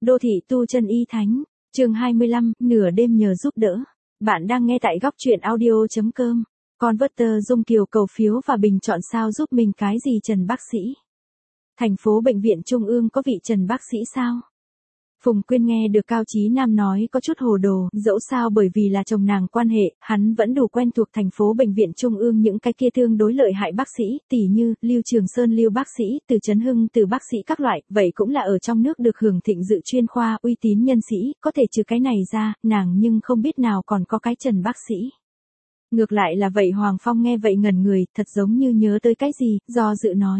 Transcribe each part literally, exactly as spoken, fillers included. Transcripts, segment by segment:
Đô thị tu chân y thánh, chương hai mươi lăm, nửa đêm nhờ giúp đỡ. Bạn đang nghe tại góc truyện audio.com. Converter Dung Kiều cầu phiếu và bình chọn sao giúp mình cái gì Trần bác sĩ. Thành phố Bệnh viện Trung ương có vị Trần bác sĩ sao? Phùng Quyên nghe được Cao Chí Nam nói có chút hồ đồ, dẫu sao bởi vì là chồng nàng quan hệ, hắn vẫn đủ quen thuộc thành phố Bệnh viện Trung ương những cái kia tương đối lợi hại bác sĩ, tỉ như, Lưu Trường Sơn Lưu bác sĩ, Từ Trấn Hưng Từ bác sĩ các loại, vậy cũng là ở trong nước được hưởng thịnh dự chuyên khoa, uy tín nhân sĩ, có thể trừ cái này ra, nàng nhưng không biết nào còn có cái Trần bác sĩ. Ngược lại là vậy Hoàng Phong nghe vậy ngẩn người, thật giống như nhớ tới cái gì, do dự nói.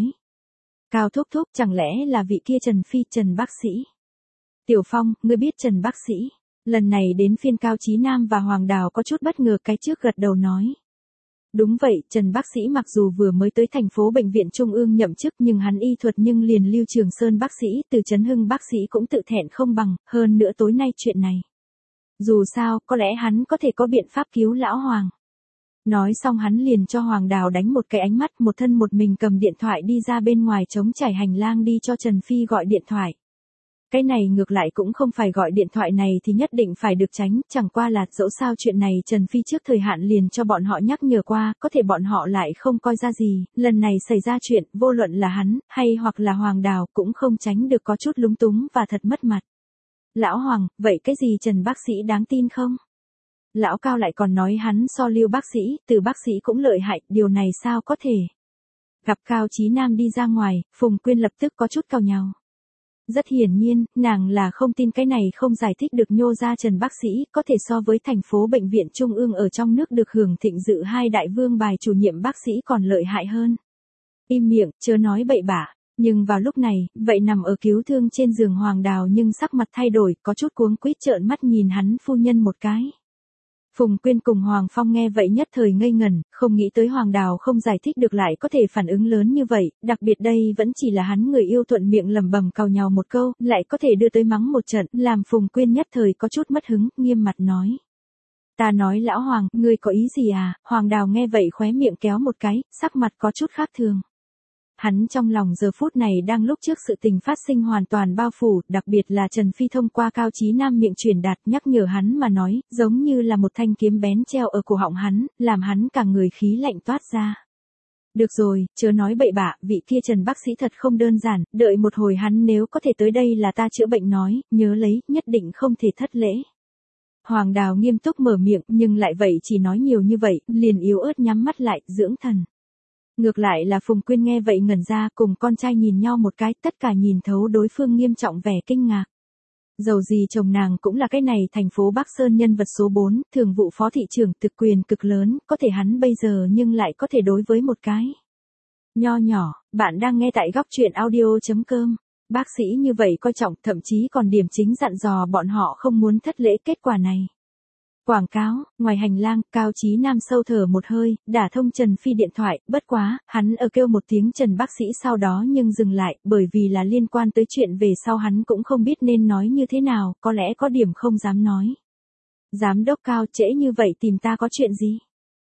Cao thúc thúc chẳng lẽ là vị kia Trần Phi Trần bác sĩ. Tiểu Phong, ngươi biết Trần bác sĩ. Lần này đến phiên Cao Chí Nam và Hoàng Đào có chút bất ngờ cái trước gật đầu nói. Đúng vậy, Trần bác sĩ mặc dù vừa mới tới thành phố Bệnh viện Trung ương nhậm chức nhưng hắn y thuật nhưng liền Lưu Trường Sơn bác sĩ, Từ Trấn Hưng bác sĩ cũng tự thẹn không bằng, hơn nữa tối nay chuyện này. Dù sao, có lẽ hắn có thể có biện pháp cứu lão Hoàng. Nói xong hắn liền cho Hoàng Đào đánh một cái ánh mắt, một thân một mình cầm điện thoại đi ra bên ngoài trống trải hành lang đi cho Trần Phi gọi điện thoại. Cái này ngược lại cũng không phải gọi điện thoại này thì nhất định phải được tránh, chẳng qua là dẫu sao chuyện này Trần Phi trước thời hạn liền cho bọn họ nhắc nhở qua, có thể bọn họ lại không coi ra gì, lần này xảy ra chuyện, vô luận là hắn, hay hoặc là Hoàng Đào cũng không tránh được có chút lúng túng và thật mất mặt. Lão Hoàng, vậy cái gì Trần bác sĩ đáng tin không? Lão Cao lại còn nói hắn so Lưu bác sĩ, Từ bác sĩ cũng lợi hại, điều này sao có thể? Gặp Cao Chí Nam đi ra ngoài, Phùng Quyên lập tức có chút cau nhàu. Rất hiển nhiên, nàng là không tin cái này không giải thích được nhô ra Trần bác sĩ có thể so với thành phố Bệnh viện Trung ương ở trong nước được hưởng thịnh dự hai đại vương bài chủ nhiệm bác sĩ còn lợi hại hơn. Im miệng, chớ nói bậy bạ. Nhưng vào lúc này, vậy nằm ở cứu thương trên giường Hoàng Đào nhưng sắc mặt thay đổi, có chút cuống quýt trợn mắt nhìn hắn phu nhân một cái. Phùng Quyên cùng Hoàng Phong nghe vậy nhất thời ngây ngẩn, không nghĩ tới Hoàng Đào không giải thích được lại có thể phản ứng lớn như vậy, đặc biệt đây vẫn chỉ là hắn người yêu thuận miệng lẩm bẩm càu nhàu một câu, lại có thể đưa tới mắng một trận, làm Phùng Quyên nhất thời có chút mất hứng, nghiêm mặt nói. Ta nói lão Hoàng, ngươi có ý gì à? Hoàng Đào nghe vậy khóe miệng kéo một cái, sắc mặt có chút khác thường. Hắn trong lòng giờ phút này đang lúc trước sự tình phát sinh hoàn toàn bao phủ, đặc biệt là Trần Phi thông qua Cao Chí Nam miệng truyền đạt nhắc nhở hắn mà nói, giống như là một thanh kiếm bén treo ở cổ họng hắn, làm hắn cả người khí lạnh toát ra. Được rồi, chớ nói bậy bạ, vị kia Trần bác sĩ thật không đơn giản, đợi một hồi hắn nếu có thể tới đây là ta chữa bệnh nói, nhớ lấy, nhất định không thể thất lễ. Hoàng Đào nghiêm túc mở miệng, nhưng lại vậy chỉ nói nhiều như vậy, liền yếu ớt nhắm mắt lại, dưỡng thần. Ngược lại là Phùng Quyên nghe vậy ngẩn ra cùng con trai nhìn nhau một cái, tất cả nhìn thấu đối phương nghiêm trọng vẻ kinh ngạc. Dầu gì chồng nàng cũng là cái này thành phố Bắc Sơn nhân vật số bốn, thường vụ phó thị trưởng thực quyền cực lớn, có thể hắn bây giờ nhưng lại có thể đối với một cái. Nho nhỏ, bạn đang nghe tại góc truyện audio.com. Bác sĩ như vậy coi trọng thậm chí còn điểm chính dặn dò bọn họ không muốn thất lễ kết quả này. Quảng cáo, ngoài hành lang, Cao Chí Nam sâu thở một hơi, đả thông Trần Phi điện thoại, bất quá, hắn ở kêu một tiếng Trần bác sĩ sau đó nhưng dừng lại, bởi vì là liên quan tới chuyện về sau hắn cũng không biết nên nói như thế nào, có lẽ có điểm không dám nói. Giám đốc Cao trễ như vậy tìm ta có chuyện gì?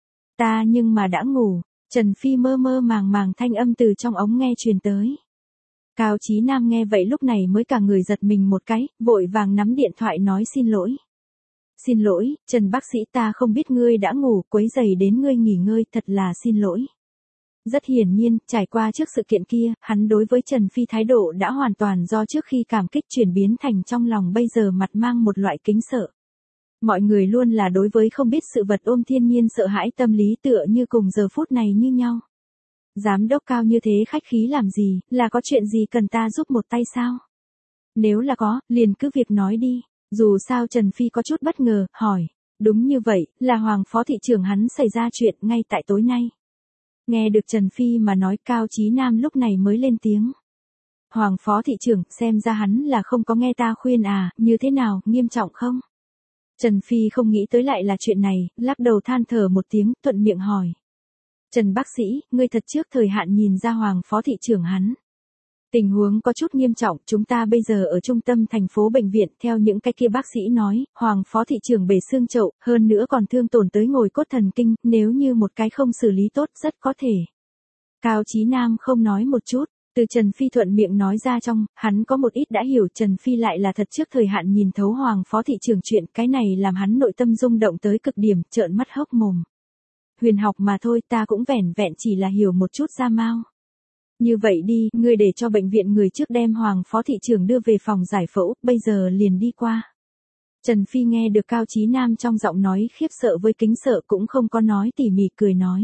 Ta nhưng mà đã ngủ, Trần Phi mơ mơ màng màng thanh âm từ trong ống nghe truyền tới. Cao Chí Nam nghe vậy lúc này mới cả người giật mình một cái, vội vàng nắm điện thoại nói xin lỗi. Xin lỗi, Trần bác sĩ ta không biết ngươi đã ngủ, quấy rầy đến ngươi nghỉ ngơi, thật là xin lỗi. Rất hiển nhiên, trải qua trước sự kiện kia, hắn đối với Trần Phi thái độ đã hoàn toàn do trước khi cảm kích chuyển biến thành trong lòng bây giờ mặt mang một loại kính sợ. Mọi người luôn là đối với không biết sự vật ôm thiên nhiên sợ hãi tâm lý tựa như cùng giờ phút này như nhau. Giám đốc Cao như thế khách khí làm gì, là có chuyện gì cần ta giúp một tay sao? Nếu là có, liền cứ việc nói đi. Dù sao Trần Phi có chút bất ngờ, hỏi. Đúng như vậy, là Hoàng phó thị trưởng hắn xảy ra chuyện ngay tại tối nay. Nghe được Trần Phi mà nói Cao Chí Nam lúc này mới lên tiếng. Hoàng phó thị trưởng, xem ra hắn là không có nghe ta khuyên à, như thế nào, nghiêm trọng không? Trần Phi không nghĩ tới lại là chuyện này, lắc đầu than thở một tiếng, thuận miệng hỏi. Trần bác sĩ, ngươi thật trước thời hạn nhìn ra Hoàng phó thị trưởng hắn. Tình huống có chút nghiêm trọng, chúng ta bây giờ ở trung tâm thành phố bệnh viện, theo những cái kia bác sĩ nói, Hoàng phó thị trưởng bể xương chậu, hơn nữa còn thương tổn tới ngồi cốt thần kinh, nếu như một cái không xử lý tốt rất có thể. Cao Chí Nam không nói một chút, Từ Trần Phi thuận miệng nói ra trong, hắn có một ít đã hiểu Trần Phi lại là thật trước thời hạn nhìn thấu Hoàng phó thị trưởng chuyện, cái này làm hắn nội tâm rung động tới cực điểm, trợn mắt hốc mồm. Huyền học mà thôi, ta cũng vẻn vẹn chỉ là hiểu một chút ra mau. Như vậy đi, ngươi để cho bệnh viện người trước đem Hoàng phó thị trưởng đưa về phòng giải phẫu, bây giờ liền đi qua. Trần Phi nghe được Cao Chí Nam trong giọng nói khiếp sợ với kính sợ cũng không có nói tỉ mỉ cười nói.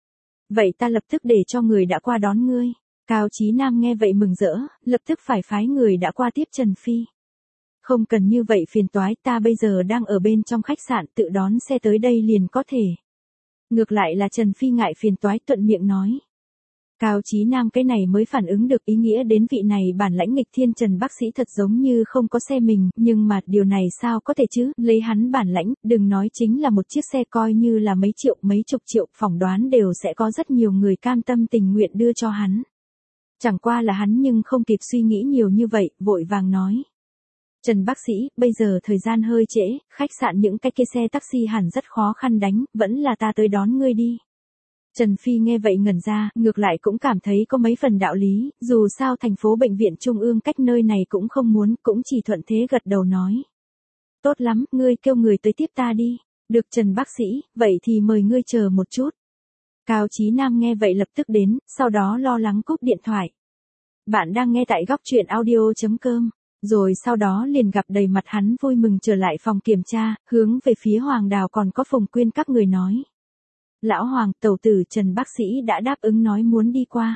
Vậy ta lập tức để cho người đã qua đón ngươi. Cao Chí Nam nghe vậy mừng rỡ, lập tức phải phái người đã qua tiếp Trần Phi. Không cần như vậy phiền toái, ta bây giờ đang ở bên trong khách sạn tự đón xe tới đây liền có thể. Ngược lại là Trần Phi ngại phiền toái thuận miệng nói. Cao Chí Nam cái này mới phản ứng được ý nghĩa đến vị này bản lãnh nghịch thiên Trần bác sĩ thật giống như không có xe mình, nhưng mà điều này sao có thể chứ, lấy hắn bản lãnh, đừng nói chính là một chiếc xe coi như là mấy triệu mấy chục triệu, phỏng đoán đều sẽ có rất nhiều người cam tâm tình nguyện đưa cho hắn. Chẳng qua là hắn nhưng không kịp suy nghĩ nhiều như vậy, vội vàng nói. Trần bác sĩ, bây giờ thời gian hơi trễ, khách sạn những cái kia xe taxi hẳn rất khó khăn đánh, vẫn là ta tới đón ngươi đi. Trần Phi nghe vậy ngẩn ra, ngược lại cũng cảm thấy có mấy phần đạo lý, dù sao thành phố bệnh viện trung ương cách nơi này cũng không muốn, cũng chỉ thuận thế gật đầu nói. Tốt lắm, ngươi kêu người tới tiếp ta đi. Được Trần bác sĩ, vậy thì mời ngươi chờ một chút. Cao Chí Nam nghe vậy lập tức đến, sau đó lo lắng cúp điện thoại. Bạn đang nghe tại góc truyện audio chấm com. Rồi sau đó liền gặp đầy mặt hắn vui mừng trở lại phòng kiểm tra, hướng về phía Hoàng Đào còn có Phùng Quyên các người nói. Lão Hoàng, tẩu tử Trần bác sĩ đã đáp ứng nói muốn đi qua.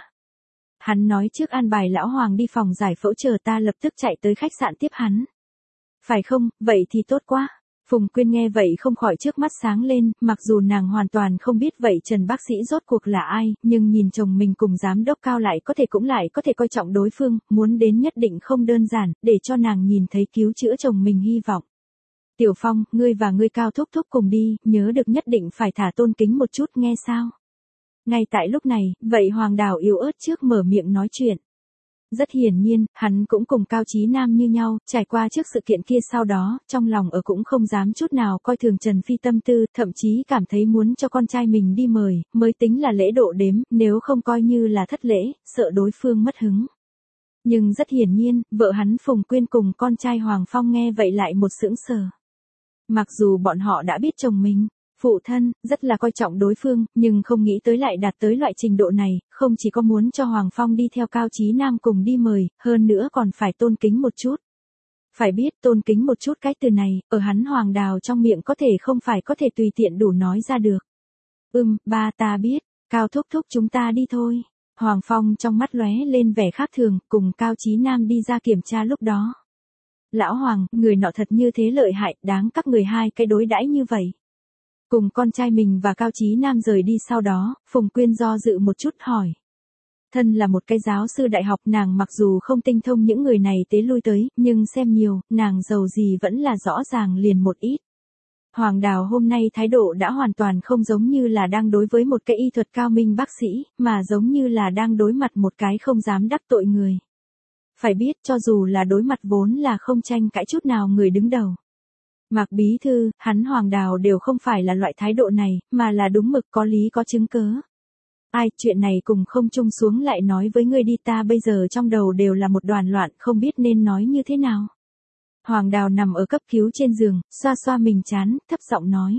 Hắn nói trước an bài Lão Hoàng đi phòng giải phẫu chờ ta lập tức chạy tới khách sạn tiếp hắn. Phải không, vậy thì tốt quá. Phùng Quyên nghe vậy không khỏi trước mắt sáng lên, mặc dù nàng hoàn toàn không biết vậy Trần bác sĩ rốt cuộc là ai, nhưng nhìn chồng mình cùng giám đốc Cao lại có thể cũng lại có thể coi trọng đối phương, muốn đến nhất định không đơn giản, để cho nàng nhìn thấy cứu chữa chồng mình hy vọng. Tiểu Phong, ngươi và ngươi Cao thúc thúc cùng đi, nhớ được nhất định phải thả tôn kính một chút nghe sao. Ngay tại lúc này, vậy Hoàng Đào yếu ớt trước mở miệng nói chuyện. Rất hiển nhiên, hắn cũng cùng Cao Chí Nam như nhau, trải qua trước sự kiện kia sau đó, trong lòng ở cũng không dám chút nào coi thường Trần Phi tâm tư, thậm chí cảm thấy muốn cho con trai mình đi mời, mới tính là lễ độ đếm, nếu không coi như là thất lễ, sợ đối phương mất hứng. Nhưng rất hiển nhiên, vợ hắn Phùng Quyên cùng con trai Hoàng Phong nghe vậy lại một sững sờ. Mặc dù bọn họ đã biết chồng mình, phụ thân, rất là coi trọng đối phương, nhưng không nghĩ tới lại đạt tới loại trình độ này, không chỉ có muốn cho Hoàng Phong đi theo Cao Chí Nam cùng đi mời, hơn nữa còn phải tôn kính một chút. Phải biết tôn kính một chút cái từ này, ở hắn Hoàng Đào trong miệng có thể không phải có thể tùy tiện đủ nói ra được. Ừm, ba ta biết, Cao thúc thúc chúng ta đi thôi. Hoàng Phong trong mắt lóe lên vẻ khác thường, cùng Cao Chí Nam đi ra kiểm tra lúc đó. Lão Hoàng, người nọ thật như thế lợi hại, đáng các người hai cái đối đãi như vậy. Cùng con trai mình và Cao Chí Nam rời đi sau đó, Phùng Quyên do dự một chút hỏi. Thân là một cái giáo sư đại học nàng mặc dù không tinh thông những người này tế lui tới, nhưng xem nhiều, nàng giàu gì vẫn là rõ ràng liền một ít. Hoàng Đào hôm nay thái độ đã hoàn toàn không giống như là đang đối với một cái y thuật cao minh bác sĩ, mà giống như là đang đối mặt một cái không dám đắc tội người. Phải biết cho dù là đối mặt vốn là không tranh cãi chút nào người đứng đầu. Mạc bí thư, hắn Hoàng Đào đều không phải là loại thái độ này, mà là đúng mực có lý có chứng cớ. Ai, chuyện này cùng không chung xuống lại nói với ngươi đi, ta bây giờ trong đầu đều là một đoàn loạn, không biết nên nói như thế nào. Hoàng Đào nằm ở cấp cứu trên giường, xoa xoa mình chán, thấp giọng nói.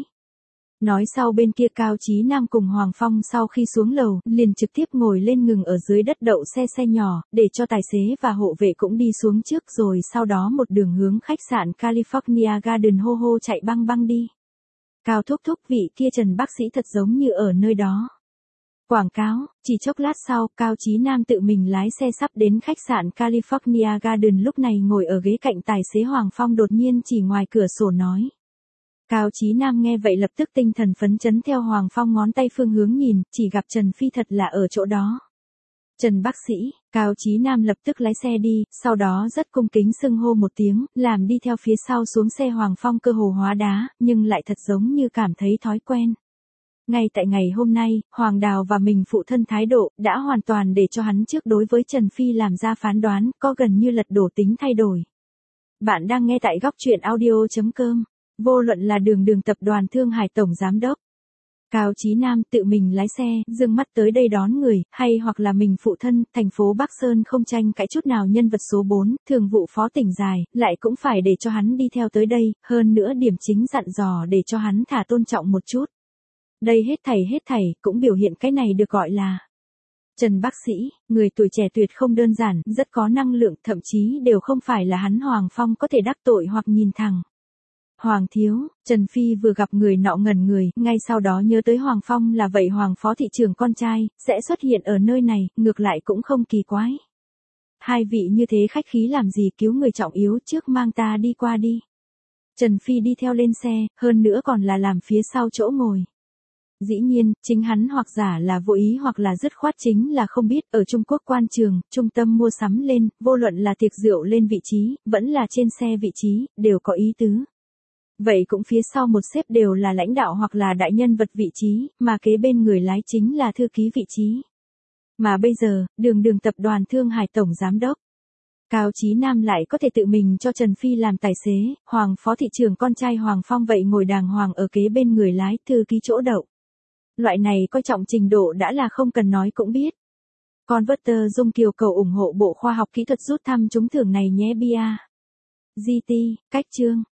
Nói sau bên kia Cao Chí Nam cùng Hoàng Phong sau khi xuống lầu, liền trực tiếp ngồi lên ngừng ở dưới đất đậu xe xe nhỏ, để cho tài xế và hộ vệ cũng đi xuống trước rồi sau đó một đường hướng khách sạn California Garden hô hô chạy băng băng đi. Cao thúc thúc vị kia Trần bác sĩ thật giống như ở nơi đó. Quảng cáo, chỉ chốc lát sau, Cao Chí Nam tự mình lái xe sắp đến khách sạn California Garden lúc này ngồi ở ghế cạnh tài xế Hoàng Phong đột nhiên chỉ ngoài cửa sổ nói. Cao Chí Nam nghe vậy lập tức tinh thần phấn chấn theo Hoàng Phong ngón tay phương hướng nhìn, chỉ gặp Trần Phi thật là ở chỗ đó. Trần bác sĩ, Cao Chí Nam lập tức lái xe đi, sau đó rất cung kính xưng hô một tiếng, làm đi theo phía sau xuống xe Hoàng Phong cơ hồ hóa đá, nhưng lại thật giống như cảm thấy thói quen. Ngay tại ngày hôm nay, Hoàng Đào và mình phụ thân thái độ, đã hoàn toàn để cho hắn trước đối với Trần Phi làm ra phán đoán, có gần như lật đổ tính thay đổi. Bạn đang nghe tại góc truyện audio chấm com. Vô luận là Đường Đường tập đoàn Thương Hải tổng giám đốc, Cao Chí Nam tự mình lái xe, dương mắt tới đây đón người, hay hoặc là mình phụ thân, thành phố Bắc Sơn không tranh cãi chút nào nhân vật số bốn, thường vụ phó tỉnh dài, lại cũng phải để cho hắn đi theo tới đây, hơn nữa điểm chính dặn dò để cho hắn thả tôn trọng một chút. Đây hết thảy hết thảy, cũng biểu hiện cái này được gọi là Trần bác sĩ, người tuổi trẻ tuyệt không đơn giản, rất có năng lượng, thậm chí đều không phải là hắn Hoàng Phong có thể đắc tội hoặc nhìn thẳng. Hoàng thiếu, Trần Phi vừa gặp người nọ ngẩn người, ngay sau đó nhớ tới Hoàng Phong là vậy Hoàng phó thị trưởng con trai, sẽ xuất hiện ở nơi này, ngược lại cũng không kỳ quái. Hai vị như thế khách khí làm gì, cứu người trọng yếu trước, mang ta đi qua đi. Trần Phi đi theo lên xe, hơn nữa còn là làm phía sau chỗ ngồi. Dĩ nhiên, chính hắn hoặc giả là vô ý hoặc là dứt khoát chính là không biết, ở Trung Quốc quan trường, trung tâm mua sắm lên, vô luận là tiệc rượu lên vị trí, vẫn là trên xe vị trí, đều có ý tứ. Vậy cũng phía sau một xếp đều là lãnh đạo hoặc là đại nhân vật vị trí, mà kế bên người lái chính là thư ký vị trí. Mà bây giờ, đường đường tập đoàn Thương Hải tổng giám đốc Cao Chí Nam lại có thể tự mình cho Trần Phi làm tài xế, Hoàng phó thị trưởng con trai Hoàng Phong vậy ngồi đàng hoàng ở kế bên người lái, thư ký chỗ đậu. Loại này coi trọng trình độ đã là không cần nói cũng biết. Converter Dung Kiều cầu ủng hộ Bộ Khoa học Kỹ thuật rút thăm trúng thưởng này nhé bia. giê tê, cách chương.